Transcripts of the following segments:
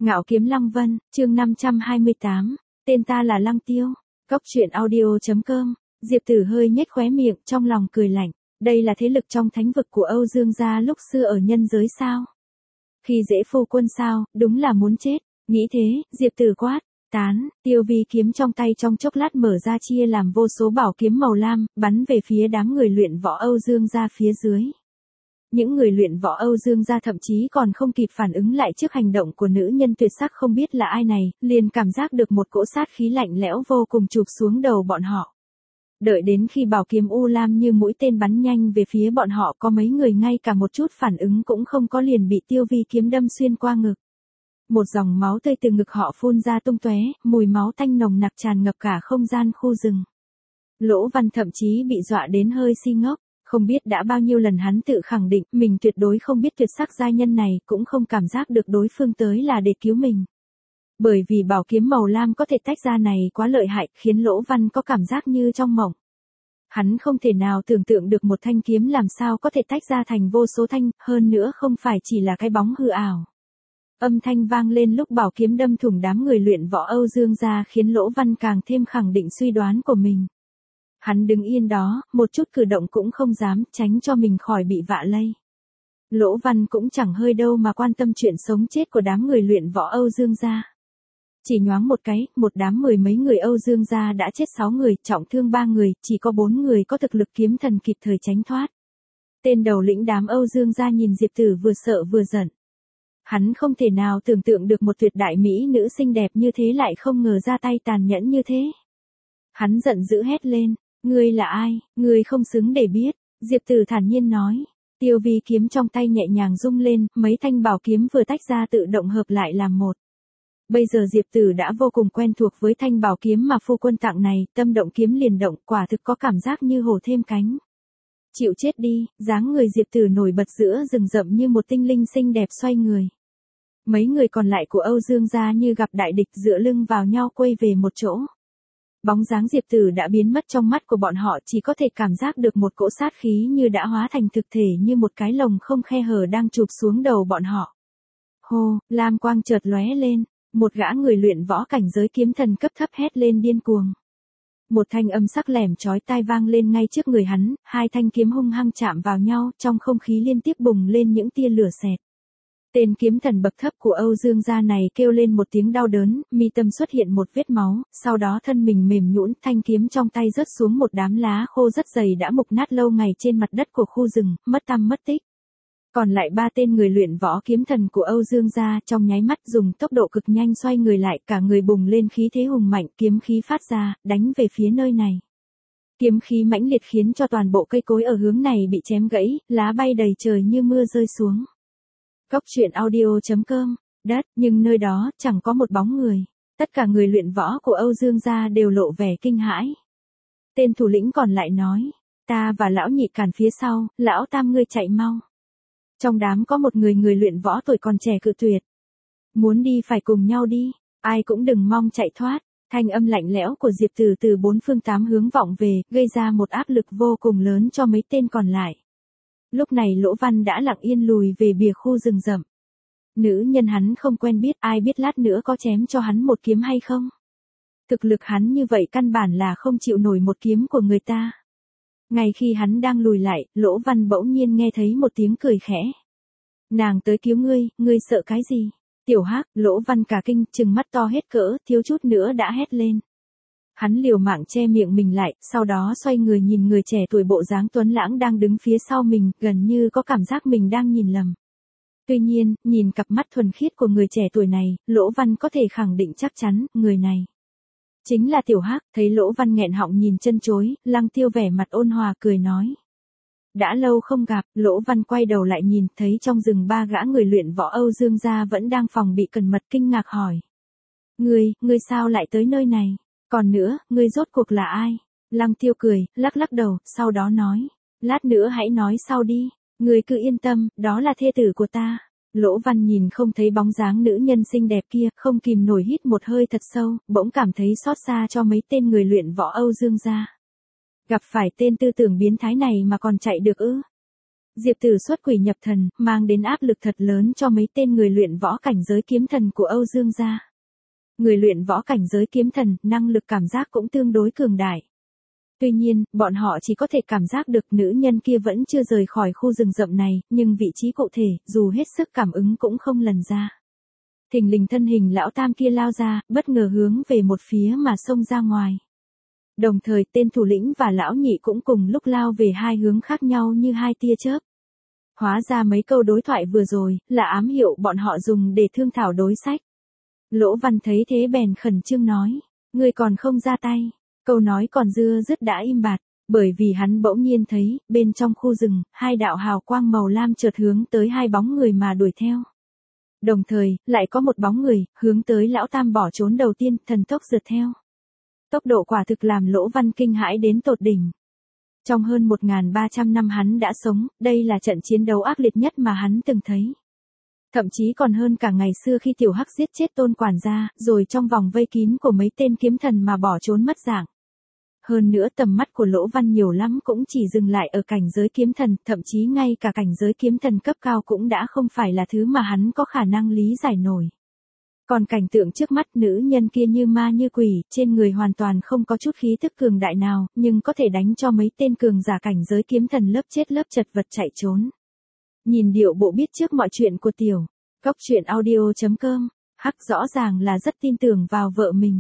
Ngạo kiếm Lăng Vân, chương 528, tên ta là Lăng Tiêu. Cốc truyện audio.com, Diệp Tử hơi nhếch khóe miệng, trong lòng cười lạnh. Đây là thế lực trong thánh vực của Âu Dương gia lúc xưa ở nhân giới sao? Khi dễ phu quân sao, đúng là muốn chết. Nghĩ thế, Diệp Tử quát, tán, tiêu vi kiếm trong tay trong chốc lát mở ra chia làm vô số bảo kiếm màu lam, bắn về phía đám người luyện võ Âu Dương gia phía dưới. Những người luyện võ Âu Dương gia thậm chí còn không kịp phản ứng lại trước hành động của nữ nhân tuyệt sắc không biết là ai này, liền cảm giác được một cỗ sát khí lạnh lẽo vô cùng chụp xuống đầu bọn họ. Đợi đến khi bảo kiếm u lam như mũi tên bắn nhanh về phía bọn họ, có mấy người ngay cả một chút phản ứng cũng không có liền bị tiêu vi kiếm đâm xuyên qua ngực. Một dòng máu tươi từ ngực họ phun ra tung tóe, mùi máu tanh nồng nặc tràn ngập cả không gian khu rừng. Lỗ Văn thậm chí bị dọa đến hơi si ngốc. Không biết đã bao nhiêu lần hắn tự khẳng định mình tuyệt đối không biết tuyệt sắc giai nhân này, cũng không cảm giác được đối phương tới là để cứu mình. Bởi vì bảo kiếm màu lam có thể tách ra này quá lợi hại, khiến Lỗ Văn có cảm giác như trong mộng. Hắn không thể nào tưởng tượng được một thanh kiếm làm sao có thể tách ra thành vô số thanh, hơn nữa không phải chỉ là cái bóng hư ảo. Âm thanh vang lên lúc bảo kiếm đâm thủng đám người luyện võ Âu Dương gia khiến Lỗ Văn càng thêm khẳng định suy đoán của mình. Hắn đứng yên đó, một chút cử động cũng không dám, tránh cho mình khỏi bị vạ lây. Lỗ Văn cũng chẳng hơi đâu mà quan tâm chuyện sống chết của đám người luyện võ Âu Dương gia. Chỉ nhoáng một cái, một đám mười mấy người Âu Dương gia đã chết 6 người, trọng thương 3 người, chỉ có 4 người có thực lực kiếm thần kịp thời tránh thoát. Tên đầu lĩnh đám Âu Dương gia nhìn Diệp Tử vừa sợ vừa giận. Hắn không thể nào tưởng tượng được một tuyệt đại mỹ nữ xinh đẹp như thế lại không ngờ ra tay tàn nhẫn như thế. Hắn giận dữ hét lên. Ngươi là ai, ngươi không xứng để biết, Diệp Tử thản nhiên nói. Tiêu vi kiếm trong tay nhẹ nhàng rung lên, mấy thanh bảo kiếm vừa tách ra tự động hợp lại làm một. Bây giờ Diệp Tử đã vô cùng quen thuộc với thanh bảo kiếm mà phu quân tặng này, tâm động kiếm liền động, quả thực có cảm giác như hổ thêm cánh. Chịu chết đi, dáng người Diệp Tử nổi bật giữa rừng rậm như một tinh linh xinh đẹp xoay người. Mấy người còn lại của Âu Dương gia như gặp đại địch dựa lưng vào nhau quay về một chỗ. Bóng dáng Diệp Tử đã biến mất trong mắt của bọn họ, chỉ có thể cảm giác được một cỗ sát khí như đã hóa thành thực thể như một cái lồng không khe hở đang chụp xuống đầu bọn họ. Hô, lam quang chợt lóe lên, một gã người luyện võ cảnh giới kiếm thần cấp thấp hét lên điên cuồng. Một thanh âm sắc lẻm chói tai vang lên ngay trước người hắn, hai thanh kiếm hung hăng chạm vào nhau, trong không khí liên tiếp bùng lên những tia lửa xẹt. Tên kiếm thần bậc thấp của Âu Dương gia này kêu lên một tiếng đau đớn, mi tâm xuất hiện một vết máu, sau đó thân mình mềm nhũn, thanh kiếm trong tay rớt xuống một đám lá khô rất dày đã mục nát lâu ngày trên mặt đất của khu rừng, mất tăm mất tích. Còn lại 3 tên người luyện võ kiếm thần của Âu Dương gia trong nháy mắt dùng tốc độ cực nhanh xoay người lại, cả người bùng lên khí thế hùng mạnh, kiếm khí phát ra, đánh về phía nơi này. Kiếm khí mãnh liệt khiến cho toàn bộ cây cối ở hướng này bị chém gãy, lá bay đầy trời như mưa rơi xuống. Cốc truyện audio.com, đất, nhưng nơi đó chẳng có một bóng người. Tất cả người luyện võ của Âu Dương gia đều lộ vẻ kinh hãi. Tên thủ lĩnh còn lại nói, ta và lão nhị cản phía sau, lão tam ngươi chạy mau. Trong đám có một người luyện võ tuổi còn trẻ cự tuyệt. Muốn đi phải cùng nhau đi, ai cũng đừng mong chạy thoát. Thanh âm lạnh lẽo của Diệp Tử từ 4 phương 8 hướng vọng về, gây ra một áp lực vô cùng lớn cho mấy tên còn lại. Lúc này Lỗ Văn đã lặng yên lùi về bìa khu rừng rậm. Nữ nhân hắn không quen biết, ai biết lát nữa có chém cho hắn một kiếm hay không. Thực lực hắn như vậy căn bản là không chịu nổi một kiếm của người ta. Ngay khi hắn đang lùi lại, Lỗ Văn bỗng nhiên nghe thấy một tiếng cười khẽ. Nàng tới cứu ngươi sợ cái gì? Tiểu Hắc, Lỗ Văn cả kinh, trừng mắt to hết cỡ, thiếu chút nữa đã hét lên. Hắn liều mạng che miệng mình lại, sau đó xoay người nhìn người trẻ tuổi bộ dáng tuấn lãng đang đứng phía sau mình, gần như có cảm giác mình đang nhìn lầm. Tuy nhiên, nhìn cặp mắt thuần khiết của người trẻ tuổi này, Lỗ Văn có thể khẳng định chắc chắn, người này chính là Tiểu Hắc. Thấy Lỗ Văn nghẹn họng nhìn chân chối, Lăng Tiêu vẻ mặt ôn hòa cười nói. Đã lâu không gặp, Lỗ Văn quay đầu lại nhìn, thấy trong rừng 3 gã người luyện võ Âu Dương gia vẫn đang phòng bị cẩn mật, kinh ngạc hỏi. Ngươi sao lại tới nơi này? Còn nữa, ngươi rốt cuộc là ai? Lăng Tiêu cười, lắc lắc đầu, sau đó nói. Lát nữa hãy nói sau đi, ngươi cứ yên tâm, đó là thê tử của ta. Lỗ Văn nhìn không thấy bóng dáng nữ nhân xinh đẹp kia, không kìm nổi hít một hơi thật sâu, bỗng cảm thấy xót xa cho mấy tên người luyện võ Âu Dương gia. Gặp phải tên tư tưởng biến thái này mà còn chạy được ư? Diệp Tử xuất quỷ nhập thần, mang đến áp lực thật lớn cho mấy tên người luyện võ cảnh giới kiếm thần của Âu Dương gia. Người luyện võ cảnh giới kiếm thần, năng lực cảm giác cũng tương đối cường đại. Tuy nhiên, bọn họ chỉ có thể cảm giác được nữ nhân kia vẫn chưa rời khỏi khu rừng rậm này, nhưng vị trí cụ thể, dù hết sức cảm ứng cũng không lần ra. Thình lình thân hình lão tam kia lao ra, bất ngờ hướng về một phía mà xông ra ngoài. Đồng thời tên thủ lĩnh và lão nhị cũng cùng lúc lao về hai hướng khác nhau như hai tia chớp. Hóa ra mấy câu đối thoại vừa rồi, là ám hiệu bọn họ dùng để thương thảo đối sách. Lỗ Văn thấy thế bèn khẩn trương nói, ngươi còn không ra tay. Câu nói còn dưa dứt đã im bặt, bởi vì hắn bỗng nhiên thấy, bên trong khu rừng, hai đạo hào quang màu lam chợt hướng tới hai bóng người mà đuổi theo. Đồng thời, lại có một bóng người, hướng tới lão tam bỏ trốn đầu tiên, thần tốc rượt theo. Tốc độ quả thực làm Lỗ Văn kinh hãi đến tột đỉnh. Trong hơn 1.300 năm hắn đã sống, đây là trận chiến đấu ác liệt nhất mà hắn từng thấy. Thậm chí còn hơn cả ngày xưa khi Tiểu Hắc giết chết Tôn quản gia, rồi trong vòng vây kín của mấy tên kiếm thần mà bỏ trốn mất dạng. Hơn nữa tầm mắt của Lỗ Văn nhiều lắm cũng chỉ dừng lại ở cảnh giới kiếm thần, thậm chí ngay cả cảnh giới kiếm thần cấp cao cũng đã không phải là thứ mà hắn có khả năng lý giải nổi. Còn cảnh tượng trước mắt nữ nhân kia như ma như quỷ, trên người hoàn toàn không có chút khí thức cường đại nào, nhưng có thể đánh cho mấy tên cường giả cảnh giới kiếm thần lớp chết lớp chật vật chạy trốn. Nhìn điệu bộ biết trước mọi chuyện của Tiểu Cóc Truyện Audio.com, Hắc rõ ràng là rất tin tưởng vào vợ mình.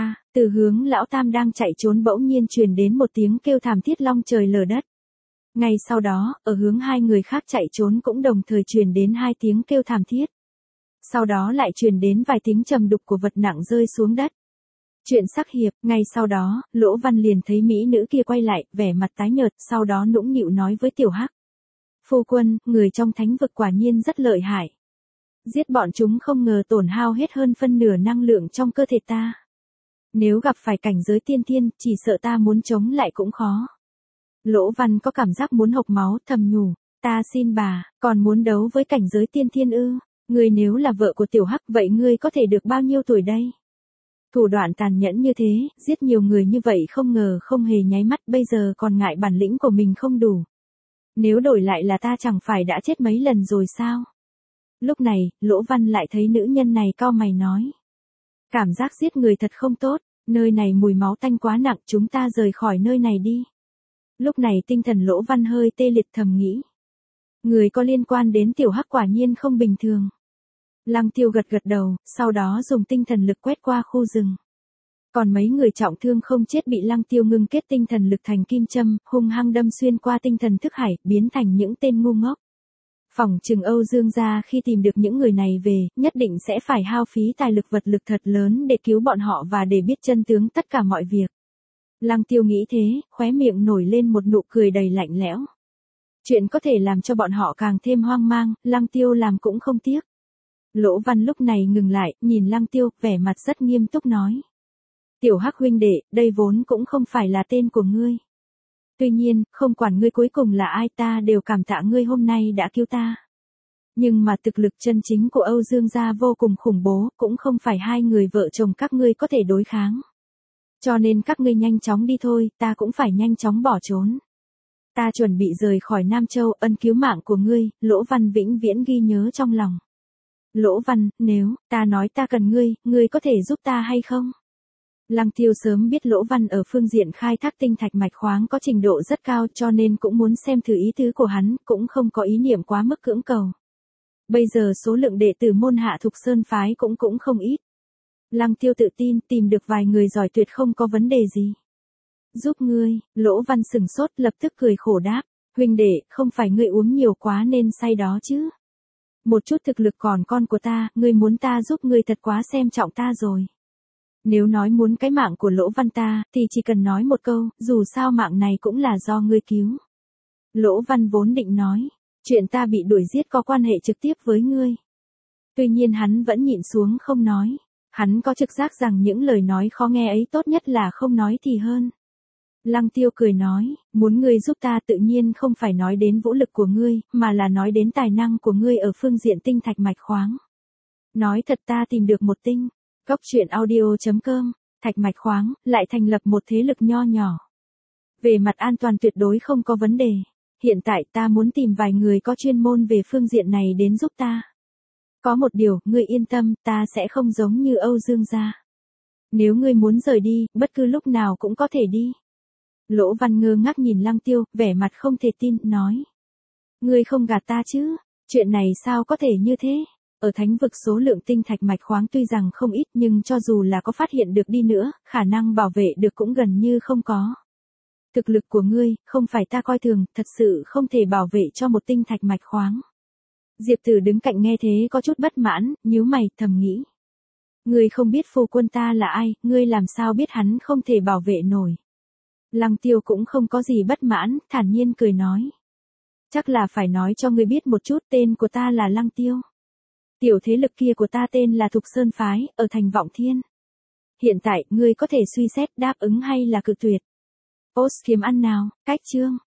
Từ hướng lão tam đang chạy trốn bỗng nhiên truyền đến một tiếng kêu thảm thiết long trời lở đất. Ngay sau đó, ở hướng hai người khác chạy trốn cũng đồng thời truyền đến hai tiếng kêu thảm thiết. Sau đó lại truyền đến vài tiếng trầm đục của vật nặng rơi xuống đất. Chuyện sắc hiệp, ngay sau đó, Lỗ Văn liền thấy mỹ nữ kia quay lại, vẻ mặt tái nhợt, sau đó nũng nịu nói với Tiểu Hắc. Phu quân, người trong thánh vực quả nhiên rất lợi hại. Giết bọn chúng không ngờ tổn hao hết hơn phân nửa năng lượng trong cơ thể ta. Nếu gặp phải cảnh giới tiên thiên, chỉ sợ ta muốn chống lại cũng khó. Lỗ Văn có cảm giác muốn hộc máu, thầm nhủ, ta xin bà, còn muốn đấu với cảnh giới tiên thiên ư? Ngươi nếu là vợ của Tiểu Hắc vậy ngươi có thể được bao nhiêu tuổi đây? Thủ đoạn tàn nhẫn như thế, giết nhiều người như vậy không ngờ không hề nháy mắt, bây giờ còn ngại bản lĩnh của mình không đủ. Nếu đổi lại là ta chẳng phải đã chết mấy lần rồi sao? Lúc này, Lỗ Văn lại thấy nữ nhân này cau mày nói. Cảm giác giết người thật không tốt, nơi này mùi máu tanh quá nặng, chúng ta rời khỏi nơi này đi. Lúc này tinh thần Lỗ Văn hơi tê liệt thầm nghĩ. Người có liên quan đến Tiểu Hắc quả nhiên không bình thường. Lăng Tiêu gật gật đầu, sau đó dùng tinh thần lực quét qua khu rừng. Còn mấy người trọng thương không chết bị Lăng Tiêu ngưng kết tinh thần lực thành kim châm, hung hăng đâm xuyên qua tinh thần thức hải, biến thành những tên ngu ngốc. Phỏng chừng Âu Dương gia khi tìm được những người này về, nhất định sẽ phải hao phí tài lực vật lực thật lớn để cứu bọn họ và để biết chân tướng tất cả mọi việc. Lăng Tiêu nghĩ thế, khóe miệng nổi lên một nụ cười đầy lạnh lẽo. Chuyện có thể làm cho bọn họ càng thêm hoang mang, Lăng Tiêu làm cũng không tiếc. Lỗ Văn lúc này ngừng lại, nhìn Lăng Tiêu, vẻ mặt rất nghiêm túc nói. Tiểu Hắc huynh đệ, đây vốn cũng không phải là tên của ngươi. Tuy nhiên, không quản ngươi cuối cùng là ai ta đều cảm tạ ngươi hôm nay đã cứu ta. Nhưng mà thực lực chân chính của Âu Dương gia vô cùng khủng bố, cũng không phải hai người vợ chồng các ngươi có thể đối kháng. Cho nên các ngươi nhanh chóng đi thôi, ta cũng phải nhanh chóng bỏ trốn. Ta chuẩn bị rời khỏi Nam Châu, ân cứu mạng của ngươi, Lỗ Văn vĩnh viễn ghi nhớ trong lòng. Lỗ Văn, nếu ta nói ta cần ngươi có thể giúp ta hay không? Lăng Tiêu sớm biết Lỗ Văn ở phương diện khai thác tinh thạch mạch khoáng có trình độ rất cao cho nên cũng muốn xem thử ý tứ của hắn, cũng không có ý niệm quá mức cưỡng cầu. Bây giờ số lượng đệ tử môn Hạ Thục Sơn phái cũng không ít. Lăng Tiêu tự tin tìm được vài người giỏi tuyệt không có vấn đề gì. Giúp ngươi, Lỗ Văn sừng sốt lập tức cười khổ đáp, huynh đệ, không phải ngươi uống nhiều quá nên say đó chứ. Một chút thực lực còn con của ta, ngươi muốn ta giúp ngươi thật quá xem trọng ta rồi. Nếu nói muốn cái mạng của Lỗ Văn ta, thì chỉ cần nói một câu, dù sao mạng này cũng là do ngươi cứu. Lỗ Văn vốn định nói, chuyện ta bị đuổi giết có quan hệ trực tiếp với ngươi. Tuy nhiên hắn vẫn nhịn xuống không nói, hắn có trực giác rằng những lời nói khó nghe ấy tốt nhất là không nói thì hơn. Lăng Tiêu cười nói, muốn ngươi giúp ta tự nhiên không phải nói đến vũ lực của ngươi, mà là nói đến tài năng của ngươi ở phương diện tinh thạch mạch khoáng. Nói thật ta tìm được một tinh. Cóc Truyện Audio.com, thạch mạch khoáng, lại thành lập một thế lực nho nhỏ. Về mặt an toàn tuyệt đối không có vấn đề. Hiện tại ta muốn tìm vài người có chuyên môn về phương diện này đến giúp ta. Có một điều, ngươi yên tâm, ta sẽ không giống như Âu Dương gia. Nếu ngươi muốn rời đi, bất cứ lúc nào cũng có thể đi. Lỗ Văn ngơ ngác nhìn Lăng Tiêu, vẻ mặt không thể tin, nói. Ngươi không gạt ta chứ, chuyện này sao có thể như thế? Ở thánh vực số lượng tinh thạch mạch khoáng tuy rằng không ít nhưng cho dù là có phát hiện được đi nữa, khả năng bảo vệ được cũng gần như không có. Thực lực của ngươi, không phải ta coi thường, thật sự không thể bảo vệ cho một tinh thạch mạch khoáng. Diệp Tử đứng cạnh nghe thế có chút bất mãn, nhíu mày, thầm nghĩ. Ngươi không biết phu quân ta là ai, ngươi làm sao biết hắn không thể bảo vệ nổi. Lăng Tiêu cũng không có gì bất mãn, thản nhiên cười nói. Chắc là phải nói cho ngươi biết một chút, tên của ta là Lăng Tiêu. Tiểu thế lực kia của ta tên là Thục Sơn Phái, ở thành Vọng Thiên. Hiện tại, ngươi có thể suy xét đáp ứng hay là cự tuyệt. Ốt kiếm ăn nào, cách chương.